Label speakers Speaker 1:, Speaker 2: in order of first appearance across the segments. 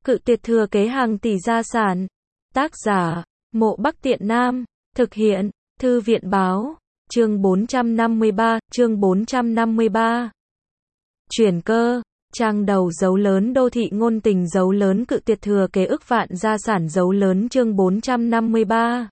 Speaker 1: Cự tuyệt thừa kế hàng tỷ gia sản. Tác giả, Mộ Bắc Tiện Nam. Thực hiện, Thư viện báo. Chương 453. Chuyển cơ. Trang đầu dấu lớn đô thị ngôn tình dấu lớn cự tuyệt thừa kế ức vạn gia sản dấu lớn chương 453.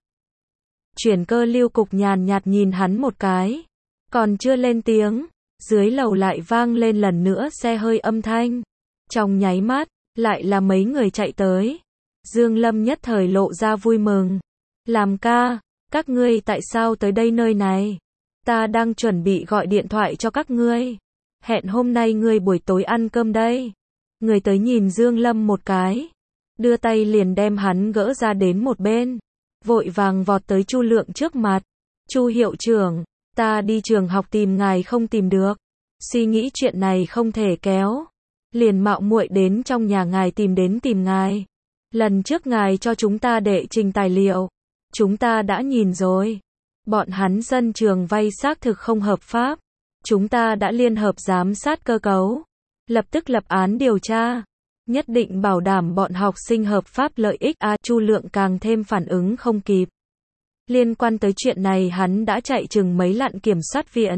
Speaker 1: Chuyển cơ Lưu Cục nhàn nhạt nhìn hắn một cái. Còn chưa lên tiếng, dưới lầu lại vang lên lần nữa xe hơi âm thanh. Trong nháy mắt, lại là mấy người chạy tới. Dương Lâm nhất thời lộ ra vui mừng. Làm ca, các ngươi tại sao tới đây nơi này? Ta đang chuẩn bị gọi điện thoại cho các ngươi. Hẹn hôm nay ngươi buổi tối ăn cơm đây. Người tới nhìn Dương Lâm một cái. Đưa tay liền đem hắn gỡ ra đến một bên. Vội vàng vọt tới Chu Lượng trước mặt. Chu hiệu trưởng, ta đi trường học tìm ngài không tìm được. Suy nghĩ chuyện này không thể kéo. Liền mạo muội đến trong nhà ngài tìm ngài. Lần trước ngài cho chúng ta đệ trình tài liệu. Chúng ta đã nhìn rồi. Bọn hắn sân trường vay xác thực không hợp pháp. Chúng ta đã liên hợp giám sát cơ cấu. Lập tức lập án điều tra. Nhất định bảo đảm bọn học sinh hợp pháp lợi ích. Chu Lượng càng thêm phản ứng không kịp. Liên quan tới chuyện này hắn đã chạy chừng mấy lặn kiểm soát viện.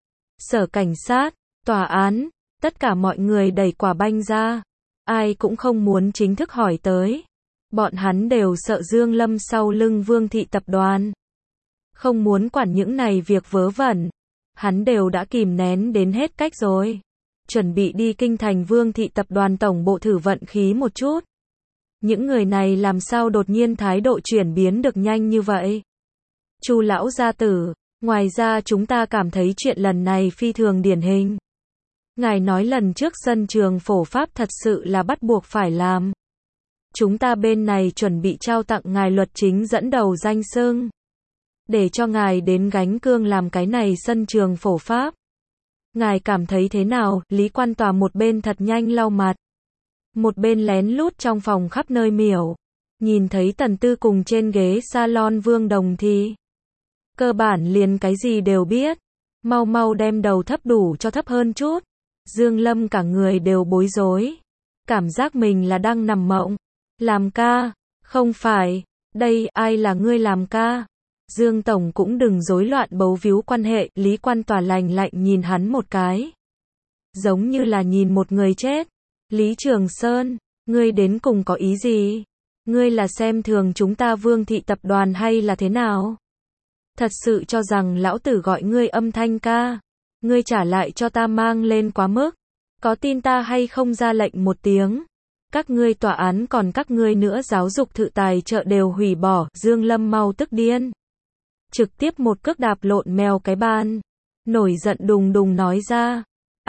Speaker 1: Sở cảnh sát, tòa án, tất cả mọi người đẩy quả banh ra. Ai cũng không muốn chính thức hỏi tới. Bọn hắn đều sợ Dương Lâm sau lưng Vương thị tập đoàn. Không muốn quản những này việc vớ vẩn. Hắn đều đã kìm nén đến hết cách rồi. Chuẩn bị đi kinh thành Vương thị tập đoàn tổng bộ thử vận khí một chút. Những người này làm sao đột nhiên thái độ chuyển biến được nhanh như vậy? Chu lão gia tử, ngoài ra chúng ta cảm thấy chuyện lần này phi thường điển hình. Ngài nói lần trước sân trường phổ pháp thật sự là bắt buộc phải làm. Chúng ta bên này chuẩn bị trao tặng ngài luật chính dẫn đầu danh xưng. Để cho ngài đến gánh cương làm cái này sân trường phổ pháp. Ngài cảm thấy thế nào? Lý quan tòa một bên thật nhanh lau mặt. Một bên lén lút trong phòng khắp nơi miểu. Nhìn thấy Tần Tư cùng trên ghế salon Vương Đồng thì cơ bản liền cái gì đều biết. Mau mau đem đầu thấp đủ cho thấp hơn chút. Dương Lâm cả người đều bối rối. Cảm giác mình là đang nằm mộng. Làm ca? Không phải. Đây, ai là ngươi làm ca? Dương Tổng cũng đừng rối loạn bấu víu quan hệ. Lý quan tòa lạnh lạnh nhìn hắn một cái. Giống như là nhìn một người chết. Lý Trường Sơn, ngươi đến cùng có ý gì? Ngươi là xem thường chúng ta Vương thị tập đoàn hay là thế nào? Thật sự cho rằng lão tử gọi ngươi âm thanh ca. Ngươi trả lại cho ta mang lên quá mức. Có tin ta hay không ra lệnh một tiếng? Các ngươi tòa án còn các ngươi nữa giáo dục thự tài trợ đều hủy bỏ. Dương Lâm mau tức điên. Trực tiếp một cước đạp lộn mèo cái bàn. Nổi giận đùng đùng nói ra.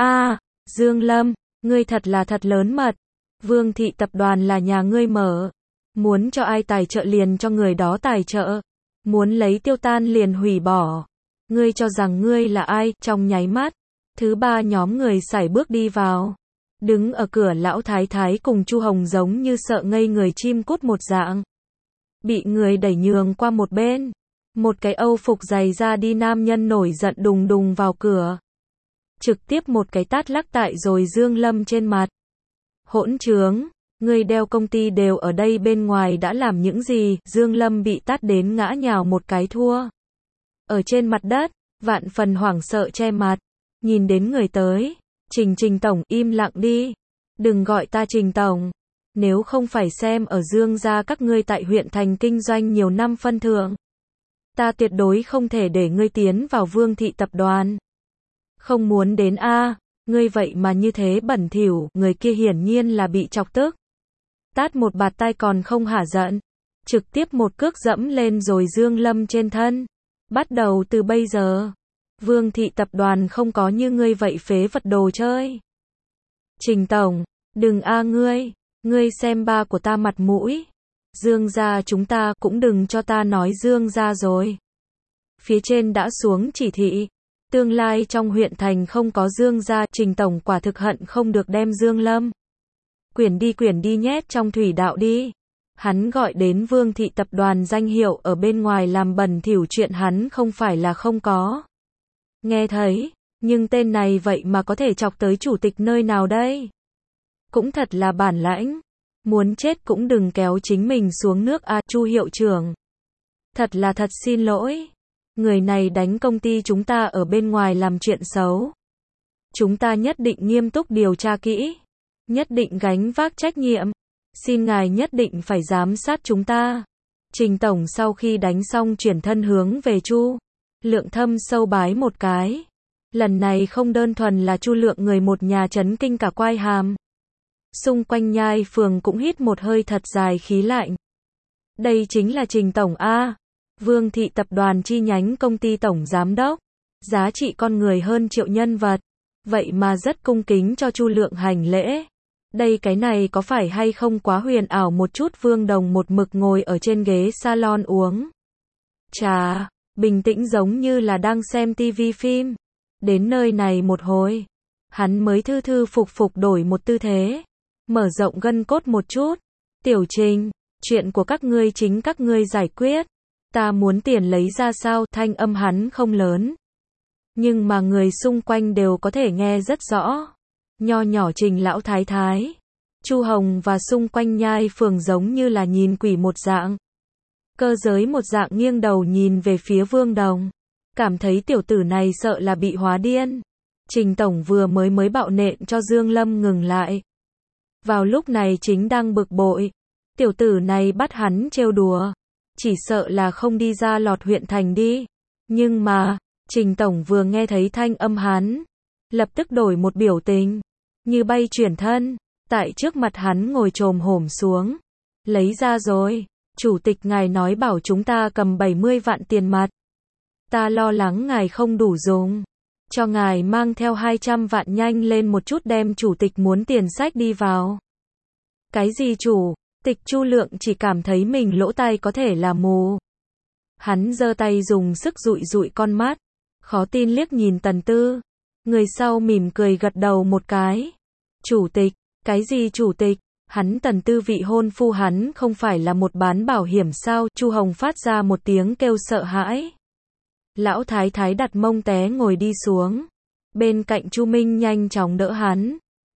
Speaker 1: Dương Lâm, ngươi thật là thật lớn mật. Vương thị tập đoàn là nhà ngươi mở. Muốn cho ai tài trợ liền cho người đó tài trợ. Muốn lấy tiêu tan liền hủy bỏ. Ngươi cho rằng ngươi là ai? Trong nháy mắt, thứ ba nhóm người sải bước đi vào. Đứng ở cửa lão thái thái cùng Chu Hồng giống như sợ ngây người chim cút một dạng. Bị người đẩy nhường qua một bên. Một cái Âu phục giày ra đi nam nhân nổi giận đùng đùng vào cửa. Trực tiếp một cái tát lắc tại rồi Dương Lâm trên mặt. Hỗn trướng, người đeo công ty đều ở đây bên ngoài đã làm những gì? Dương Lâm bị tát đến ngã nhào một cái thua. Ở trên mặt đất, vạn phần hoảng sợ che mặt. Nhìn đến người tới. Trình Tổng, im lặng đi. Đừng gọi ta Trình Tổng. Nếu không phải xem ở Dương gia các ngươi tại huyện thành kinh doanh nhiều năm phân thượng. Ta tuyệt đối không thể để ngươi tiến vào Vương thị tập đoàn. Không muốn đến ngươi vậy mà như thế bẩn thỉu. Người kia hiển nhiên là bị chọc tức. Tát một bạt tai còn không hả giận. Trực tiếp một cước dẫm lên rồi Dương Lâm trên thân. Bắt đầu từ bây giờ, Vương thị tập đoàn không có như ngươi vậy phế vật đồ chơi. Trình Tổng, đừng ngươi xem ba của ta mặt mũi. Dương gia chúng ta cũng đừng cho ta nói Dương gia rồi. Phía trên đã xuống chỉ thị. Tương lai trong huyện thành không có Dương gia. Trình Tổng quả thực hận không được đem Dương Lâm quyển đi nhét trong thủy đạo đi. Hắn gọi đến Vương thị tập đoàn danh hiệu ở bên ngoài làm bẩn thỉu chuyện hắn không phải là không có. Nghe thấy, nhưng tên này vậy mà có thể chọc tới chủ tịch nơi nào đây? Cũng thật là bản lãnh. Muốn chết cũng đừng kéo chính mình xuống nước a, Chu hiệu trưởng. Thật xin lỗi. Người này đánh công ty chúng ta ở bên ngoài làm chuyện xấu. Chúng ta nhất định nghiêm túc điều tra kỹ. Nhất định gánh vác trách nhiệm. Xin ngài nhất định phải giám sát chúng ta. Trình tổng sau khi đánh xong chuyển thân hướng về Chu Lượng thâm sâu bái một cái. Lần này không đơn thuần là Chu Lượng người một nhà chấn kinh cả quai hàm. Xung quanh nhai phường cũng hít một hơi thật dài khí lạnh. Đây chính là Trình tổng a, Vương thị tập đoàn chi nhánh công ty tổng giám đốc. Giá trị con người hơn triệu nhân vật. Vậy mà rất cung kính cho Chu Lượng hành lễ. Đây cái này có phải hay không quá huyền ảo một chút. Vương Đồng một mực ngồi ở trên ghế salon uống trà, bình tĩnh giống như là đang xem tivi phim. Đến nơi này một hồi, hắn mới thư thư phục phục đổi một tư thế, mở rộng gân cốt một chút. Tiểu Trình, chuyện của các ngươi chính các ngươi giải quyết. Ta muốn tiền lấy ra sao? Thanh âm hắn không lớn, nhưng mà người xung quanh đều có thể nghe rất rõ. Nho nhỏ Trình lão thái thái, Chu Hồng và xung quanh nhai phường giống như là nhìn quỷ một dạng. Cơ giới một dạng nghiêng đầu nhìn về phía Vương Đồng, cảm thấy tiểu tử này sợ là bị hóa điên. Trình tổng vừa mới bạo nện cho Dương Lâm ngừng lại. Vào lúc này chính đang bực bội, tiểu tử này bắt hắn trêu đùa, chỉ sợ là không đi ra lọt huyện thành đi. Nhưng mà, Trình tổng vừa nghe thấy thanh âm hắn, lập tức đổi một biểu tình, như bay chuyển thân, tại trước mặt hắn ngồi chồm hổm xuống. Lấy ra rồi, chủ tịch ngài nói bảo chúng ta cầm 70 vạn tiền mặt. Ta lo lắng ngài không đủ dùng, cho ngài mang theo 200 vạn, nhanh lên một chút đem chủ tịch muốn tiền sách đi vào. Cái gì chủ tịch? Chu Lượng chỉ cảm thấy mình lỗ tai có thể là mù. Hắn giơ tay dùng sức dụi con mắt, khó tin liếc nhìn Tần Tư. Người sau mỉm cười gật đầu một cái. Chủ tịch? Cái gì chủ tịch? Hắn Tần Tư vị hôn phu hắn không phải là một bán bảo hiểm sao? Chu Hồng phát ra một tiếng kêu sợ hãi. Lão thái thái đặt mông té ngồi đi xuống. Bên cạnh Chu Minh nhanh chóng đỡ hắn.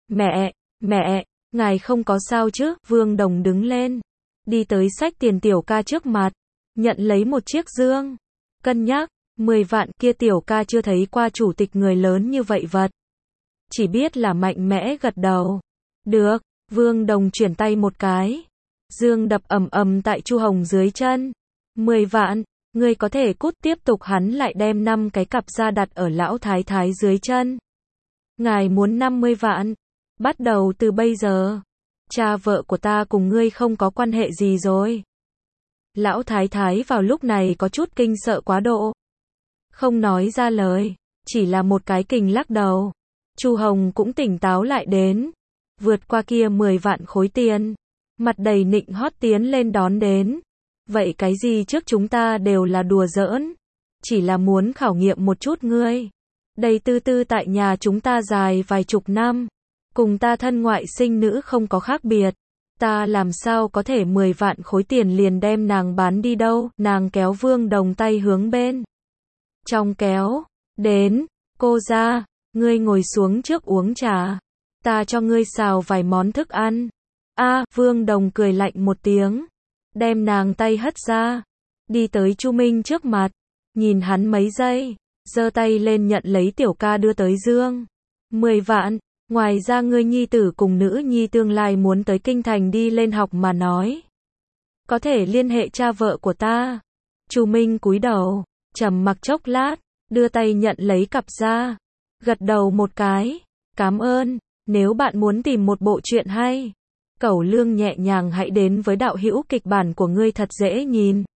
Speaker 1: Mẹ, ngài không có sao chứ? Vương Đồng đứng lên, đi tới xách tiền tiểu ca trước mặt, nhận lấy một chiếc dương, cân nhắc, 10 vạn kia tiểu ca chưa thấy qua chủ tịch người lớn như vậy vật. Chỉ biết là mạnh mẽ gật đầu. Được, Vương Đồng chuyển tay một cái. Dương đập ầm ầm tại Chu Hồng dưới chân. 10 vạn, ngươi có thể cút. Tiếp tục hắn lại đem 5 cái cặp ra đặt ở lão thái thái dưới chân. Ngài muốn 50 vạn. Bắt đầu từ bây giờ, cha vợ của ta cùng ngươi không có quan hệ gì rồi. Lão thái thái vào lúc này có chút kinh sợ quá độ, không nói ra lời, chỉ là một cái kình lắc đầu. Chu Hồng cũng tỉnh táo lại đến, vượt qua kia 10 vạn khối tiền, mặt đầy nịnh hót tiến lên đón đến. Vậy cái gì trước chúng ta đều là đùa giỡn, chỉ là muốn khảo nghiệm một chút ngươi. Đây Tư tại nhà chúng ta dài vài chục năm, cùng ta thân ngoại sinh nữ không có khác biệt. Ta làm sao có thể 10 vạn khối tiền liền đem nàng bán đi đâu? Nàng kéo Vương Đồng tay hướng bên trong kéo đến. Cô ra, ngươi ngồi xuống trước uống trà. Ta cho ngươi xào vài món thức ăn. Vương Đồng cười lạnh một tiếng, đem nàng tay hất ra, đi tới Chu Minh trước mặt, nhìn hắn mấy giây, giơ tay lên nhận lấy tiểu ca đưa tới dương. 10 vạn. Ngoài ra ngươi nhi tử cùng nữ nhi tương lai muốn tới kinh thành đi lên học mà nói, có thể liên hệ cha vợ của ta. Chu Minh cúi đầu, trầm mặc chốc lát, đưa tay nhận lấy cặp ra, gật đầu một cái. Cảm ơn. Nếu bạn muốn tìm một bộ truyện hay, cẩu lương nhẹ nhàng hãy đến với đạo hữu kịch bản của ngươi thật dễ nhìn.